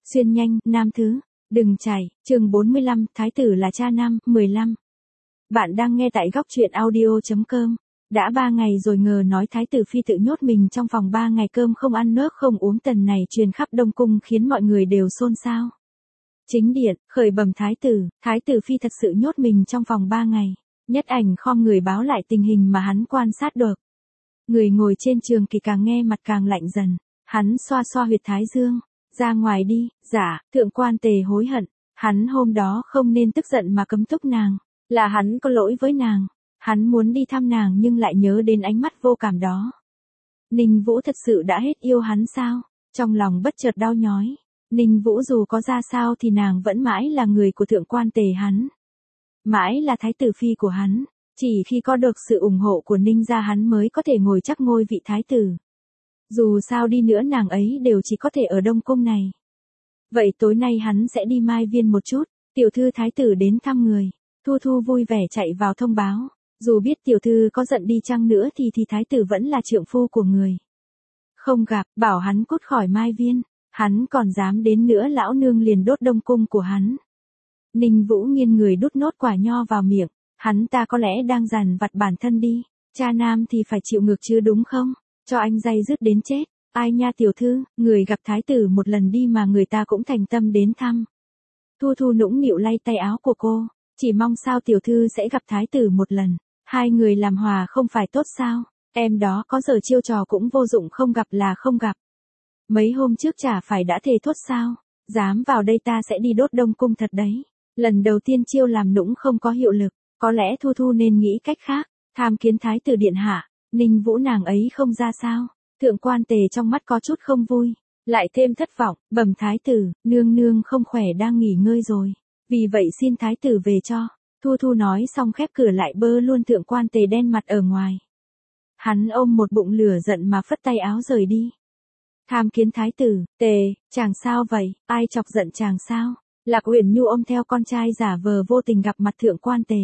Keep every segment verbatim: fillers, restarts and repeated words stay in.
Xuyên nhanh, nam thứ. Đừng chạy, chương bốn mươi lăm, Thái tử là cha năm, mười lăm. Bạn đang nghe tại góc truyện audio.com. Đã ba ngày rồi ngờ nói Thái tử phi tự nhốt mình trong phòng ba ngày cơm không ăn nước không uống, tần này truyền khắp Đông Cung khiến mọi người đều xôn xao. Chính điện, khởi bẩm Thái tử, Thái tử phi thật sự nhốt mình trong phòng ba ngày. Nhất Ảnh khom người báo lại tình hình mà hắn quan sát được. Người ngồi trên trường kỳ càng nghe mặt càng lạnh dần. Hắn xoa xoa huyệt thái dương. Ra ngoài đi, dạ, thượng quan tề hối hận. Hắn hôm đó không nên tức giận mà cấm túc nàng. Là hắn có lỗi với nàng. Hắn muốn đi thăm nàng nhưng lại nhớ đến ánh mắt vô cảm đó. Ninh Vũ thật sự đã hết yêu hắn sao? Trong lòng bất chợt đau nhói. Ninh Vũ dù có ra sao thì nàng vẫn mãi là người của thượng quan tề hắn. Mãi là thái tử phi của hắn. Chỉ khi có được sự ủng hộ của Ninh gia hắn mới có thể ngồi chắc ngôi vị thái tử. Dù sao đi nữa nàng ấy đều chỉ có thể ở Đông Cung này. Vậy tối nay hắn sẽ đi Mai Viên một chút. Tiểu thư thái tử đến thăm người. Thu Thu vui vẻ chạy vào thông báo. Dù biết tiểu thư có giận đi chăng nữa thì thì thái tử vẫn là trượng phu của người. Không gặp, bảo hắn cút khỏi Mai Viên. Hắn còn dám đến nữa lão nương liền đốt Đông Cung của hắn. Ninh Vũ nghiêng người đút nốt quả nho vào miệng. Hắn ta có lẽ đang dằn vặt bản thân đi. Cha nam thì phải chịu ngược chứ đúng không? Cho anh day dứt đến chết. Ai nha tiểu thư, người gặp thái tử một lần đi mà người ta cũng thành tâm đến thăm. Thu Thu nũng nịu lay tay áo của cô. Chỉ mong sao tiểu thư sẽ gặp thái tử một lần. Hai người làm hòa không phải tốt sao? Em đó có giờ chiêu trò cũng vô dụng, không gặp là không gặp. Mấy hôm trước chả phải đã thề thốt sao? Dám vào đây ta sẽ đi đốt Đông Cung thật đấy. Lần đầu tiên chiêu làm nũng không có hiệu lực. Có lẽ Thu Thu nên nghĩ cách khác. Tham kiến thái tử điện hạ. Ninh Vũ nàng ấy không ra sao. Thượng quan tề trong mắt có chút không vui. Lại thêm thất vọng. Bẩm thái tử, nương nương không khỏe đang nghỉ ngơi rồi. Vì vậy xin thái tử về cho. Thu Thu nói xong khép cửa lại bơ luôn thượng quan tề đen mặt ở ngoài. Hắn ôm một bụng lửa giận mà phất tay áo rời đi. Tham kiến thái tử, tề, chàng sao vậy, ai chọc giận chàng sao? Lạc Uyển Nhu ôm theo con trai giả vờ vô tình gặp mặt thượng quan tề.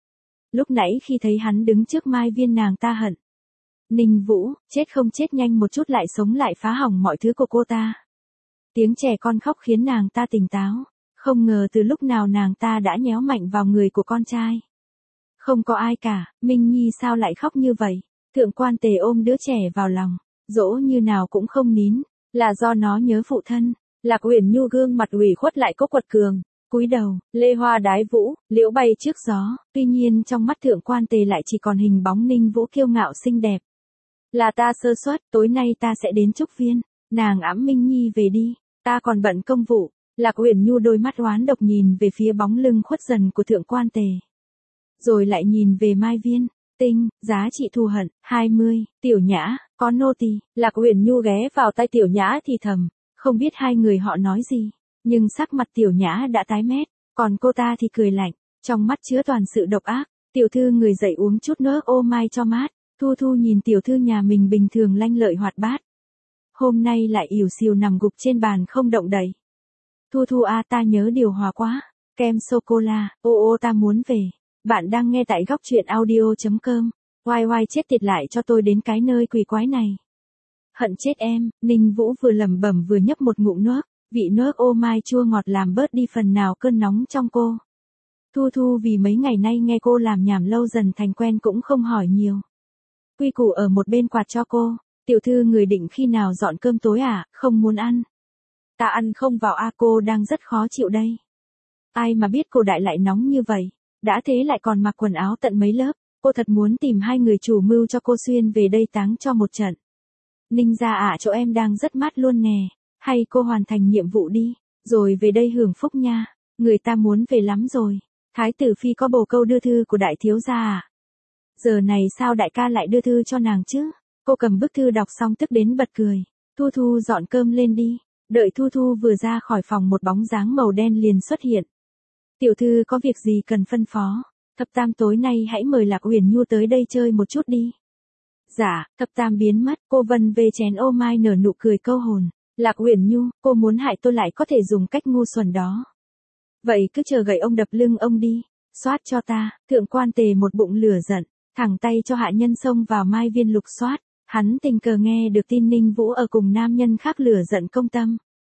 Lúc nãy khi thấy hắn đứng trước Mai Viên nàng ta hận. Ninh Vũ, chết không chết nhanh một chút lại sống lại phá hỏng mọi thứ của cô ta. Tiếng trẻ con khóc khiến nàng ta tỉnh táo. Không ngờ từ lúc nào nàng ta đã nhéo mạnh vào người của con trai. Không có ai cả, Minh Nhi sao lại khóc như vậy? Thượng quan tề ôm đứa trẻ vào lòng, dỗ như nào cũng không nín, là do nó nhớ phụ thân. Lạc Uyển Nhu gương mặt ủy khuất lại có quật cường, cúi đầu, lê hoa đái vũ, liễu bay trước gió. Tuy nhiên trong mắt thượng quan tề lại chỉ còn hình bóng Ninh Vũ kiêu ngạo xinh đẹp. Là ta sơ suất, tối nay ta sẽ đến Trúc Viên, nàng ẵm Minh Nhi về đi, ta còn bận công vụ. Lạc Uyển Nhu đôi mắt oán độc nhìn về phía bóng lưng khuất dần của thượng quan tề. Rồi lại nhìn về Mai Viên, tinh, giá trị thù hận, hai mươi, tiểu nhã, có nô tỳ. Lạc Uyển Nhu ghé vào tai tiểu nhã thì thầm, không biết hai người họ nói gì, nhưng sắc mặt tiểu nhã đã tái mét, còn cô ta thì cười lạnh, trong mắt chứa toàn sự độc ác. Tiểu thư người dậy uống chút nước ô mai cho mát. Thu Thu nhìn tiểu thư nhà mình bình thường lanh lợi hoạt bát. Hôm nay lại ỉu xìu nằm gục trên bàn không động đậy. Thu Thu a ta nhớ điều hòa quá. Kem sô-cô-la, ô ô ta muốn về. Bạn đang nghe tại góc truyện audio.com. Oai oai chết tiệt lại cho tôi đến cái nơi quỷ quái này. Hận chết em, Ninh Vũ vừa lẩm bẩm vừa nhấp một ngụm nước. Vị nước ô mai chua ngọt làm bớt đi phần nào cơn nóng trong cô. Thu Thu vì mấy ngày nay nghe cô làm nhảm lâu dần thành quen cũng không hỏi nhiều. Quy củ ở một bên quạt cho cô. Tiểu thư người định khi nào dọn cơm tối à, không muốn ăn. Ta ăn không vào a cô đang rất khó chịu đây. Ai mà biết cô đại lại nóng như vậy. Đã thế lại còn mặc quần áo tận mấy lớp. Cô thật muốn tìm hai người chủ mưu cho cô xuyên về đây táng cho một trận. Ninh gia ạ chỗ em đang rất mát luôn nè. Hay cô hoàn thành nhiệm vụ đi. Rồi về đây hưởng phúc nha. Người ta muốn về lắm rồi. Thái tử phi có bồ câu đưa thư của đại thiếu gia à? Giờ này sao đại ca lại đưa thư cho nàng chứ? Cô cầm bức thư đọc xong tức đến bật cười. Thu Thu dọn cơm lên đi. Đợi Thu Thu vừa ra khỏi phòng một bóng dáng màu đen liền xuất hiện. Tiểu thư có việc gì cần phân phó? Thập tam tối nay hãy mời Lạc Uyển Nhu tới đây chơi một chút đi. Dạ, thập tam biến mất, cô vân về chén ô mai nở nụ cười câu hồn. Lạc Uyển Nhu, cô muốn hại tôi lại có thể dùng cách ngu xuẩn đó. Vậy cứ chờ gậy ông đập lưng ông đi. Xoát cho ta, thượng quan tề một bụng lửa giận, thẳng tay cho hạ nhân xông vào Mai Viên lục soát. Hắn tình cờ nghe được tin Ninh Vũ ở cùng nam nhân khác lửa giận công tâm.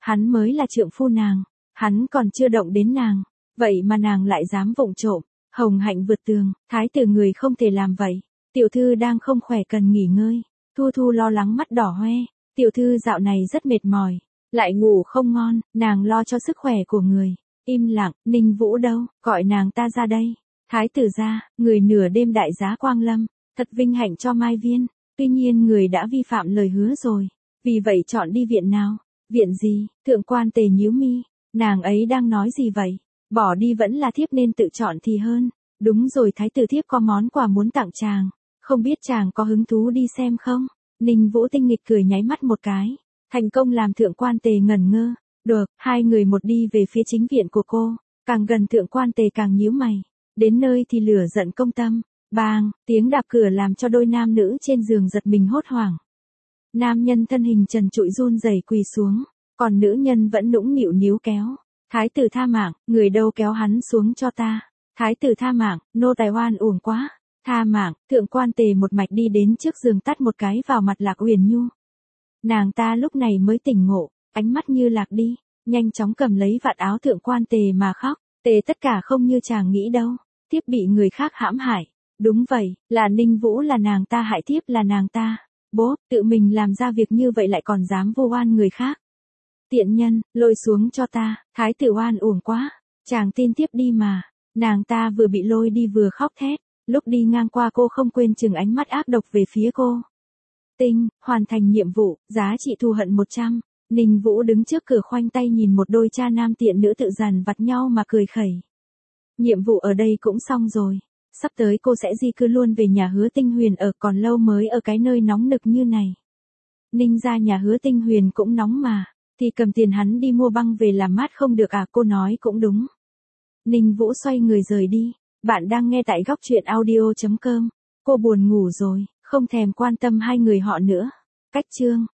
Hắn mới là trượng phu nàng, hắn còn chưa động đến nàng, vậy mà nàng lại dám vụng trộm, hồng hạnh vượt tường, thái tử người không thể làm vậy. Tiểu thư đang không khỏe cần nghỉ ngơi. Thu Thu lo lắng mắt đỏ hoe, tiểu thư dạo này rất mệt mỏi, lại ngủ không ngon, nàng lo cho sức khỏe của người. Im lặng, Ninh Vũ đâu, gọi nàng ta ra đây. Thái tử ra, người nửa đêm đại giá quang lâm, thật vinh hạnh cho Mai Viên, tuy nhiên người đã vi phạm lời hứa rồi, vì vậy chọn đi viện nào? Viện gì? Thượng quan Tề nhíu mi, nàng ấy đang nói gì vậy? Bỏ đi vẫn là thiếp nên tự chọn thì hơn. Đúng rồi, thái tử thiếp có món quà muốn tặng chàng, không biết chàng có hứng thú đi xem không? Ninh Vũ tinh nghịch cười nháy mắt một cái, thành công làm thượng quan Tề ngẩn ngơ. Được, hai người một đi về phía chính viện của cô, càng gần thượng quan Tề càng nhíu mày, đến nơi thì lửa giận công tâm. Bang, tiếng đạp cửa làm cho đôi nam nữ trên giường giật mình hốt hoảng. Nam nhân thân hình trần trụi run rẩy quỳ xuống, còn nữ nhân vẫn nũng nịu níu kéo. Thái tử tha mạng, người đâu kéo hắn xuống cho ta. Thái tử tha mạng, nô tài oan uổng quá. Tha mạng, thượng quan Tề một mạch đi đến trước giường tát một cái vào mặt Lạc Uyển Nhu. Nàng ta lúc này mới tỉnh ngộ, ánh mắt như lạc đi, nhanh chóng cầm lấy vạt áo thượng quan Tề mà khóc. Tề tất cả không như chàng nghĩ đâu, tiếp bị người khác hãm hại. Đúng vậy, là Ninh Vũ, là nàng ta hại tiếp, là nàng ta. Bố, tự mình làm ra việc như vậy lại còn dám vô oan người khác. Tiện nhân, lôi xuống cho ta, thái tử oan uổng quá. Chàng tin tiếp đi mà. Nàng ta vừa bị lôi đi vừa khóc thét, lúc đi ngang qua cô không quên chừng ánh mắt ác độc về phía cô. Tinh, hoàn thành nhiệm vụ, giá trị thù hận một trăm. Ninh Vũ đứng trước cửa khoanh tay nhìn một đôi cha nam tiện nữ tự dằn vặt nhau mà cười khẩy. Nhiệm vụ ở đây cũng xong rồi. Sắp tới cô sẽ di cư luôn về nhà Hứa Tinh Huyền ở, còn lâu mới ở cái nơi nóng nực như này. Ninh ra nhà Hứa Tinh Huyền cũng nóng mà, thì cầm tiền hắn đi mua băng về làm mát không được à? Cô nói cũng đúng. Ninh Vũ xoay người rời đi. Bạn đang nghe tại góc truyện audio chấm com. Cô buồn ngủ rồi, không thèm quan tâm hai người họ nữa. Cách chương